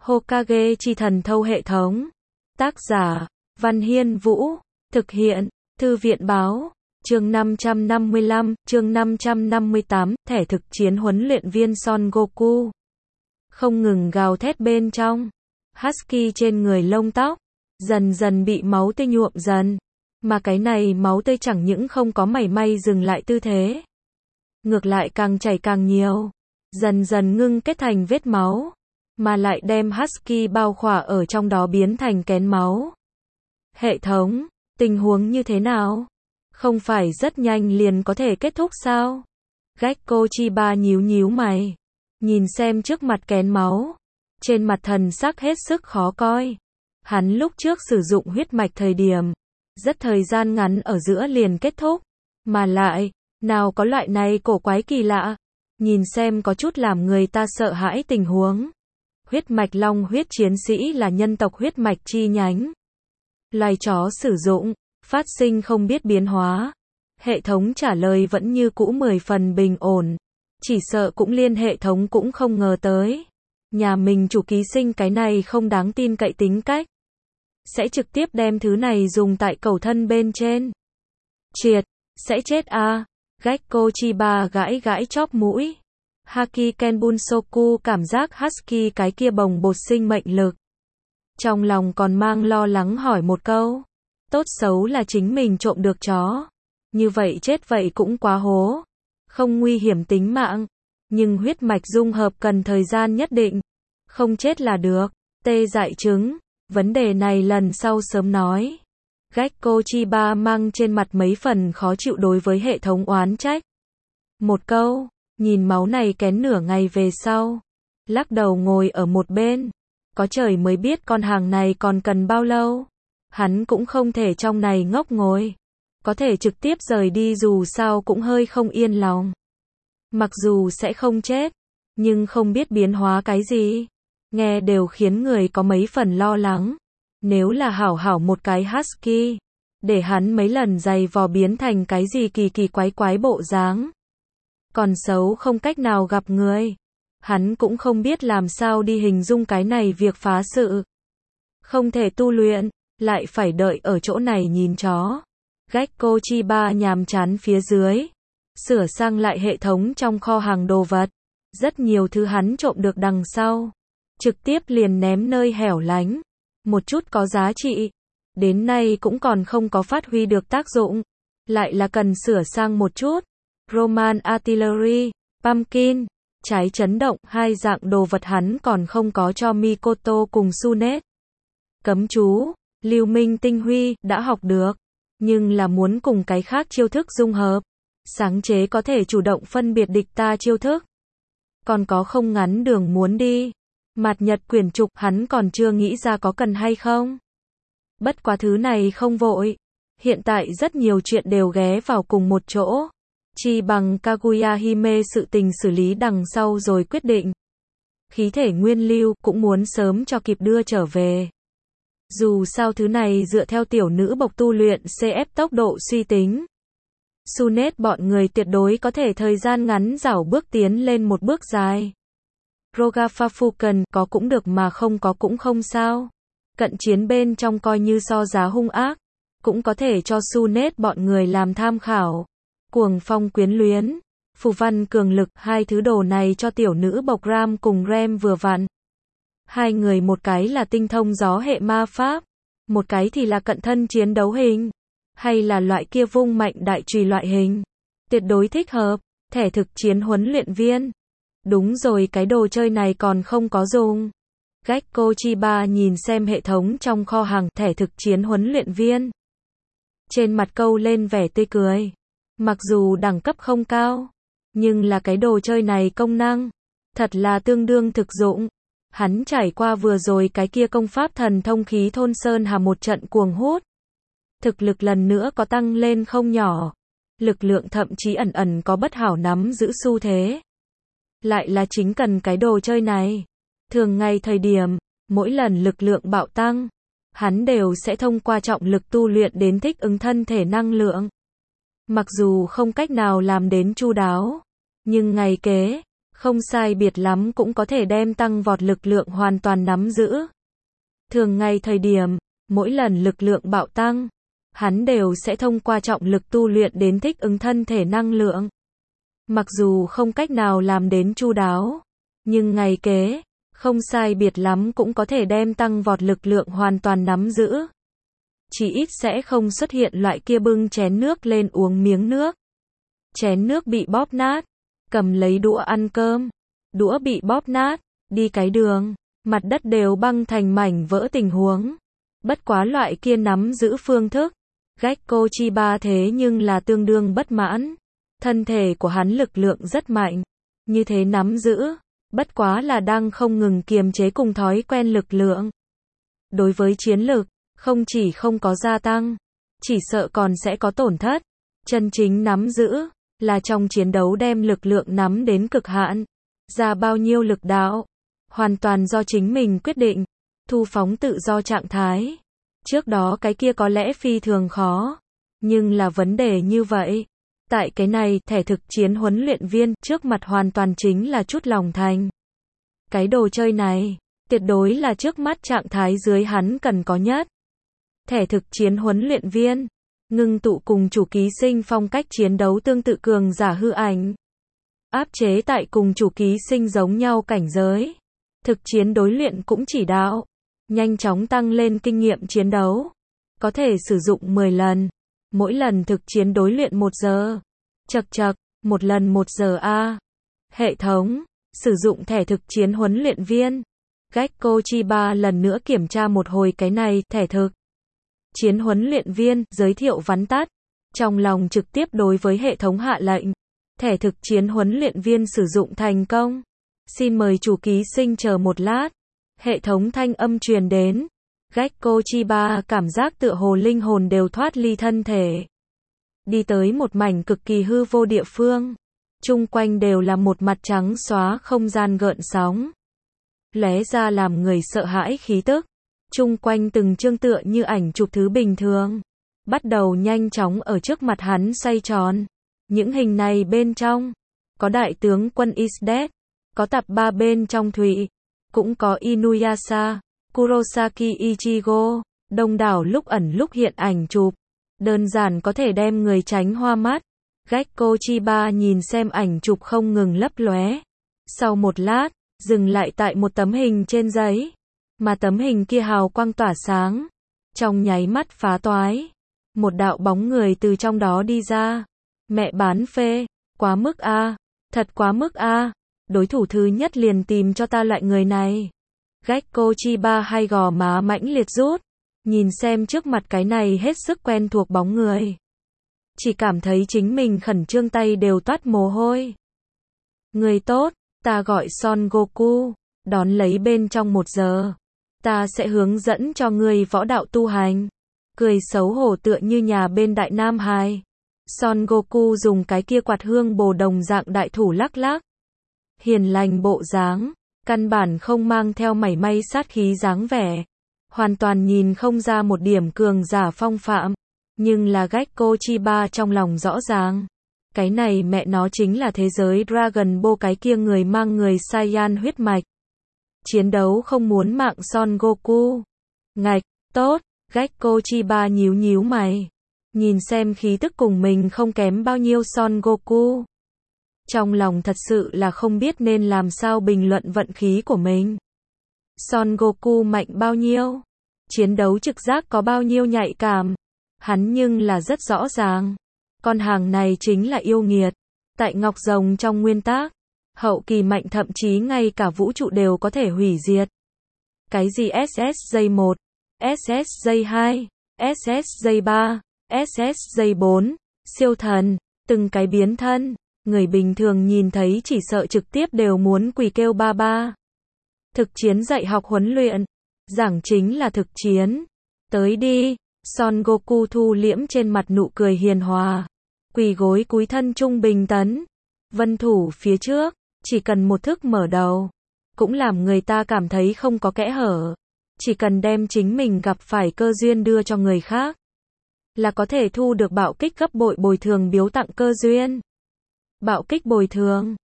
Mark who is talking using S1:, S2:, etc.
S1: Hokage chi thần thâu hệ thống. Tác giả, Văn Hiên Vũ. Thực hiện, Thư viện Báo. Chương 555, chương 558, thẻ thực chiến huấn luyện viên Son Goku. Không ngừng gào thét bên trong. Husky trên người lông tóc, dần dần bị máu tươi nhuộm dần. Mà cái này máu tươi chẳng những không có mảy may dừng lại tư thế. Ngược lại càng chảy càng nhiều. Dần dần ngưng kết thành vết máu. Mà lại đem Husky bao khỏa ở trong đó biến thành kén máu. Hệ thống, tình huống như thế nào? Không phải rất nhanh liền có thể kết thúc sao? Gekko Chiba nhíu nhíu mày. Nhìn xem trước mặt kén máu. Trên mặt thần sắc hết sức khó coi. Hắn lúc trước sử dụng huyết mạch thời điểm. Rất thời gian ngắn ở giữa liền kết thúc. Mà lại, nào có loại này cổ quái kỳ lạ. Nhìn xem có chút làm người ta sợ hãi tình huống. Huyết mạch long huyết chiến sĩ là nhân tộc huyết mạch chi nhánh. Loài chó sử dụng, phát sinh không biết biến hóa. Hệ thống trả lời vẫn như cũ 10 phần bình ổn. Chỉ sợ cũng liên hệ thống cũng không ngờ tới. Nhà mình chủ ký sinh cái này không đáng tin cậy tính cách. Sẽ trực tiếp đem thứ này dùng tại cầu thân bên trên. Triệt, sẽ chết à. Gekko Chiba gãi gãi chóp mũi. Haki Kenbunsoku cảm giác Husky cái kia bồng bột sinh mệnh lực. Trong lòng còn mang lo lắng hỏi một câu. Tốt xấu là chính mình trộm được chó. Như vậy chết vậy cũng quá hố. Không nguy hiểm tính mạng. Nhưng huyết mạch dung hợp cần thời gian nhất định. Không chết là được. Tê dại trứng. Vấn đề này lần sau sớm nói. Gekko Chiba mang trên mặt mấy phần khó chịu đối với hệ thống oán trách. Một câu. Nhìn máu này kén nửa ngày về sau. Lắc đầu ngồi ở một bên. Có trời mới biết con hàng này còn cần bao lâu. Hắn cũng không thể trong này ngốc ngồi. Có thể trực tiếp rời đi dù sao cũng hơi không yên lòng. Mặc dù sẽ không chết. Nhưng không biết biến hóa cái gì. Nghe đều khiến người có mấy phần lo lắng. Nếu là hảo hảo một cái Husky. Để hắn mấy lần giày vò biến thành cái gì kỳ kỳ quái quái bộ dáng. Còn xấu không cách nào gặp người. Hắn cũng không biết làm sao đi hình dung cái này việc phá sự. Không thể tu luyện, lại phải đợi ở chỗ này nhìn chó. Gekko Chiba nhàm chán phía dưới. Sửa sang lại hệ thống trong kho hàng đồ vật. Rất nhiều thứ hắn trộm được đằng sau. Trực tiếp liền ném nơi hẻo lánh. Một chút có giá trị. Đến nay cũng còn không có phát huy được tác dụng. Lại là cần sửa sang một chút. Roman Artillery, Pumpkin, trái chấn động, hai dạng đồ vật hắn còn không có cho Mikoto cùng Tsunade. Cấm chú, Lưu Minh Tinh Huy, đã học được, nhưng là muốn cùng cái khác chiêu thức dung hợp. Sáng chế có thể chủ động phân biệt địch ta chiêu thức. Còn có không ngắn đường muốn đi. Mạt Nhật quyển trục hắn còn chưa nghĩ ra có cần hay không. Bất quá thứ này không vội. Hiện tại rất nhiều chuyện đều ghé vào cùng một chỗ. Chi bằng Kaguya Hime sự tình xử lý đằng sau rồi quyết định. Khí thể nguyên lưu cũng muốn sớm cho kịp đưa trở về. Dù sao thứ này dựa theo tiểu nữ bộc tu luyện CF tốc độ suy tính. Tsunade bọn người tuyệt đối có thể thời gian ngắn rảo bước tiến lên một bước dài. Rogafafuken có cũng được mà không có cũng không sao. Cận chiến bên trong coi như so giá hung ác. Cũng có thể cho Tsunade bọn người làm tham khảo. Cuồng phong quyến luyến, phù văn cường lực, hai thứ đồ này cho tiểu nữ bộc Ram cùng Rem vừa vặn. Hai người một cái là tinh thông gió hệ ma pháp, một cái thì là cận thân chiến đấu hình, hay là loại kia vung mạnh đại chùy loại hình. Tuyệt đối thích hợp, thẻ thực chiến huấn luyện viên. Đúng rồi, cái đồ chơi này còn không có dùng. Gekko Chiba nhìn xem hệ thống trong kho hàng thẻ thực chiến huấn luyện viên. Trên mặt câu lên vẻ tươi cười. Mặc dù đẳng cấp không cao, nhưng là cái đồ chơi này công năng, thật là tương đương thực dụng. Hắn trải qua vừa rồi cái kia công pháp thần thông khí thôn sơn hà một trận cuồng hút. Thực lực lần nữa có tăng lên không nhỏ. Lực lượng thậm chí ẩn ẩn có bất hảo nắm giữ xu thế. Lại là chính cần cái đồ chơi này. Thường ngày thời điểm, mỗi lần lực lượng bạo tăng, hắn đều sẽ thông qua trọng lực tu luyện đến thích ứng thân thể năng lượng. Mặc dù không cách nào làm đến chu đáo, nhưng ngày kế, không sai biệt lắm cũng có thể đem tăng vọt lực lượng hoàn toàn nắm giữ. Thường ngày thời điểm, mỗi lần lực lượng bạo tăng, hắn đều sẽ thông qua trọng lực tu luyện đến thích ứng thân thể năng lượng. Mặc dù không cách nào làm đến chu đáo, nhưng ngày kế, không sai biệt lắm cũng có thể đem tăng vọt lực lượng hoàn toàn nắm giữ. Chỉ ít sẽ không xuất hiện loại kia bưng chén nước lên uống miếng nước. Chén nước bị bóp nát, cầm lấy đũa ăn cơm, đũa bị bóp nát, đi cái đường, mặt đất đều băng thành mảnh vỡ tình huống. Bất quá loại kia nắm giữ phương thức, Gekko Chiba thế nhưng là tương đương bất mãn. Thân thể của hắn lực lượng rất mạnh, như thế nắm giữ, bất quá là đang không ngừng kiềm chế cùng thói quen lực lượng. Đối với chiến lực, không chỉ không có gia tăng, chỉ sợ còn sẽ có tổn thất. Chân chính nắm giữ, là trong chiến đấu đem lực lượng nắm đến cực hạn, ra bao nhiêu lực đạo, hoàn toàn do chính mình quyết định, thu phóng tự do trạng thái. Trước đó cái kia có lẽ phi thường khó, nhưng là vấn đề như vậy. Tại cái này, thẻ thực chiến huấn luyện viên trước mặt hoàn toàn chính là chút lòng thành. Cái đồ chơi này, tuyệt đối là trước mắt trạng thái dưới hắn cần có nhất. Thẻ thực chiến huấn luyện viên, ngưng tụ cùng chủ ký sinh phong cách chiến đấu tương tự cường giả hư ảnh. Áp chế tại cùng chủ ký sinh giống nhau cảnh giới. Thực chiến đối luyện cũng chỉ đạo. Nhanh chóng tăng lên kinh nghiệm chiến đấu. Có thể sử dụng 10 lần. Mỗi lần thực chiến đối luyện 1 giờ. Chậc chậc, 1 lần 1 giờ a. Hệ thống, sử dụng thẻ thực chiến huấn luyện viên. Gekko Chiba lần nữa kiểm tra một hồi cái này, thẻ thực chiến huấn luyện viên, giới thiệu vắn tắt. Trong lòng trực tiếp đối với hệ thống hạ lệnh. Thẻ thực chiến huấn luyện viên sử dụng thành công. Xin mời chủ ký sinh chờ một lát. Hệ thống thanh âm truyền đến. Gekko Chiba cảm giác tựa hồ linh hồn đều thoát ly thân thể. Đi tới một mảnh cực kỳ hư vô địa phương. Chung quanh đều là một mặt trắng xóa không gian gợn sóng. Lóe ra làm người sợ hãi khí tức. Chung quanh từng chương tựa như ảnh chụp thứ bình thường. Bắt đầu nhanh chóng ở trước mặt hắn xoay tròn. Những hình này bên trong, có đại tướng quân Isdet, có tập 3 bên trong Thụy, cũng có Inuyasha, Kurosaki Ichigo, đông đảo lúc ẩn lúc hiện ảnh chụp. Đơn giản có thể đem người tránh hoa mắt. Gekko Chiba nhìn xem ảnh chụp không ngừng lấp lóe. Sau một lát, dừng lại tại một tấm hình trên giấy. Mà tấm hình kia hào quang tỏa sáng. Trong nháy mắt phá toái. Một đạo bóng người từ trong đó đi ra. Mẹ bán phê, quá mức a, thật quá mức a. Đối thủ thứ nhất liền tìm cho ta loại người này. Gekko Chiba hai gò má mãnh liệt rút. Nhìn xem trước mặt cái này hết sức quen thuộc bóng người. Chỉ cảm thấy chính mình khẩn trương tay đều toát mồ hôi. Người tốt, ta gọi Son Goku, đón lấy bên trong 1 giờ. Ta sẽ hướng dẫn cho ngươi võ đạo tu hành. Cười xấu hổ tựa như nhà bên Đại Nam Hải. Son Goku dùng cái kia quạt hương bồ đồng dạng đại thủ lắc lắc. Hiền lành bộ dáng, căn bản không mang theo mảy may sát khí dáng vẻ. Hoàn toàn nhìn không ra một điểm cường giả phong phạm. Nhưng là Gekko Chiba trong lòng rõ ràng. Cái này mẹ nó chính là thế giới Dragon Ball cái kia người mang người Saiyan huyết mạch. Chiến đấu không muốn mạng Son Goku. Ngạch, tốt, Gekko Chiba nhíu nhíu mày. Nhìn xem khí tức cùng mình không kém bao nhiêu Son Goku. Trong lòng thật sự là không biết nên làm sao bình luận vận khí của mình. Son Goku mạnh bao nhiêu? Chiến đấu trực giác có bao nhiêu nhạy cảm? Hắn nhưng là rất rõ ràng. Con hàng này chính là yêu nghiệt. Tại Ngọc Rồng trong nguyên tắc, hậu kỳ mạnh thậm chí ngay cả vũ trụ đều có thể hủy diệt. Cái gì SSJ1, SSJ2, SSJ3, SSJ4, siêu thần, từng cái biến thân, người bình thường nhìn thấy chỉ sợ trực tiếp đều muốn quỳ kêu ba ba. Thực chiến dạy học huấn luyện, giảng chính là thực chiến. Tới đi, Son Goku thu liễm trên mặt nụ cười hiền hòa, quỳ gối cúi thân trung bình tấn. Vân thủ phía trước, chỉ cần một thức mở đầu, cũng làm người ta cảm thấy không có kẽ hở. Chỉ cần đem chính mình gặp phải cơ duyên đưa cho người khác, là có thể thu được bạo kích gấp bội bồi thường biếu tặng cơ duyên. Bạo kích bồi thường,